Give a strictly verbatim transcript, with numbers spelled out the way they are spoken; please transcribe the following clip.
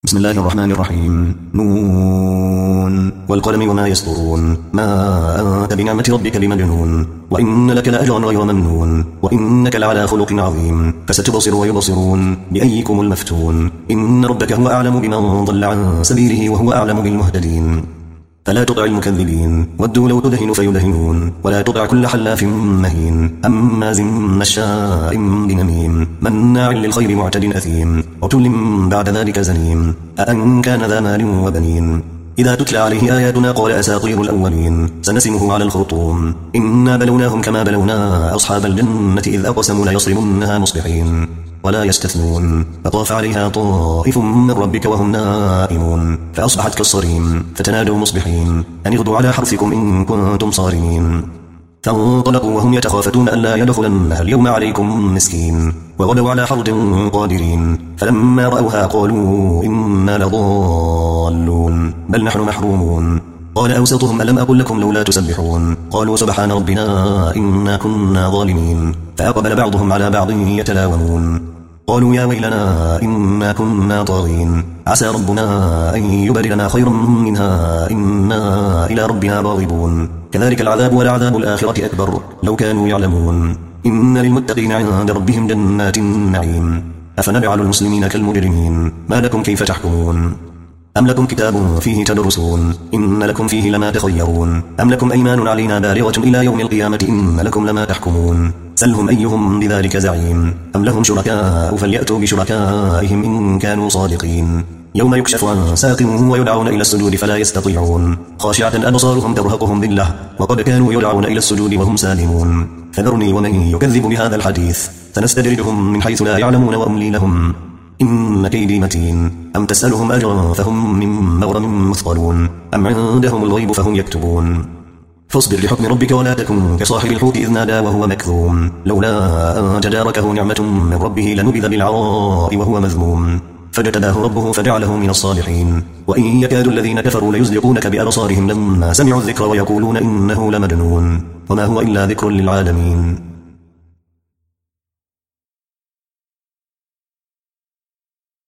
بسم الله الرحمن الرحيم. نون والقلم وما يسطرون ما أنت بنعمة ربك بمجنون وإن لك لأجرا غير ممنون وإنك لعلى خلق عظيم فستبصر ويبصرون بأيكم المفتون إن ربك هو أعلم بمن ضل عن سبيله وهو أعلم بالمهتدين فلا تطع المكذبين ودوا لو تدهن فيدهنون ولا تطع كل حلاف مهين هماز مشاء بنميم مناع للخير معتد أثيم عتل بعد ذلك زنيم أأن كان ذا مال وبنين إذا تتلى عليه آياتنا قال أساطير الأولين سنسمه على الخرطوم إنا بلوناهم كما بلونا أصحاب الجنة إذ أقسموا ليصرمنها مصبحين ولا يستثنون فطاف عليها طائف من ربك وهم نائمون فأصبحت كالصريم فتنادوا مصبحين أن اغدوا على حرثكم إن كنتم صارمين فانطلقوا وهم يتخافتون ألا يدخلنها اليوم عليكم مسكين وغدوا على حرد قادرين فلما رأوها قالوا إنا لضالون بل نحن محرومون قال أوسطهم ألم أقل لكم لولا تسبحون قالوا سبحان ربنا إنا كنا ظالمين فأقبل بعضهم على بعض يتلاومون قالوا يا ويلنا إنا كنا طاغين عسى ربنا أن يبدلنا خيرا منها إنا إلى ربنا راغبون كذلك العذاب ولعذاب الآخرة أكبر لو كانوا يعلمون إن للمتقين عند ربهم جنات النعيم أفنجعل المسلمين كالمجرمين ما لكم كيف تحكمون أم لكم كتاب فيه تدرسون إن لكم فيه لما تخيرون أم لكم أيمان علينا بالغة إلى يوم القيامة إن لكم لما تحكمون سلهم أيهم بذلك زعيم أم لهم شركاء فليأتوا بشركائهم إن كانوا صادقين يوم يكشف عن ساق ويدعون إلى السجود فلا يستطيعون خاشعة أبصارهم ترهقهم ذلة وقد كانوا يدعون إلى السجود وهم سالمون فذرني ومن يكذب بهذا الحديث سنستدرجهم من حيث لا يعلمون وأملي لهم إن كيدي متين أم تسألهم أجرا فهم من مغرم مثقلون أم عندهم الغيب فهم يكتبون فاصبر لحكم ربك ولا تكن كصاحب الحوت إذ نادى وهو مكذوم لولا أن تداركه نعمة من ربه لنبذ بالعراء وهو مذموم فاجتباه ربه فجعله من الصالحين وإن يكاد الذين كفروا ليزلقونك بأبصارهم لما سمعوا الذكر ويقولون إنه لمجنون وما هو إلا ذكر للعالمين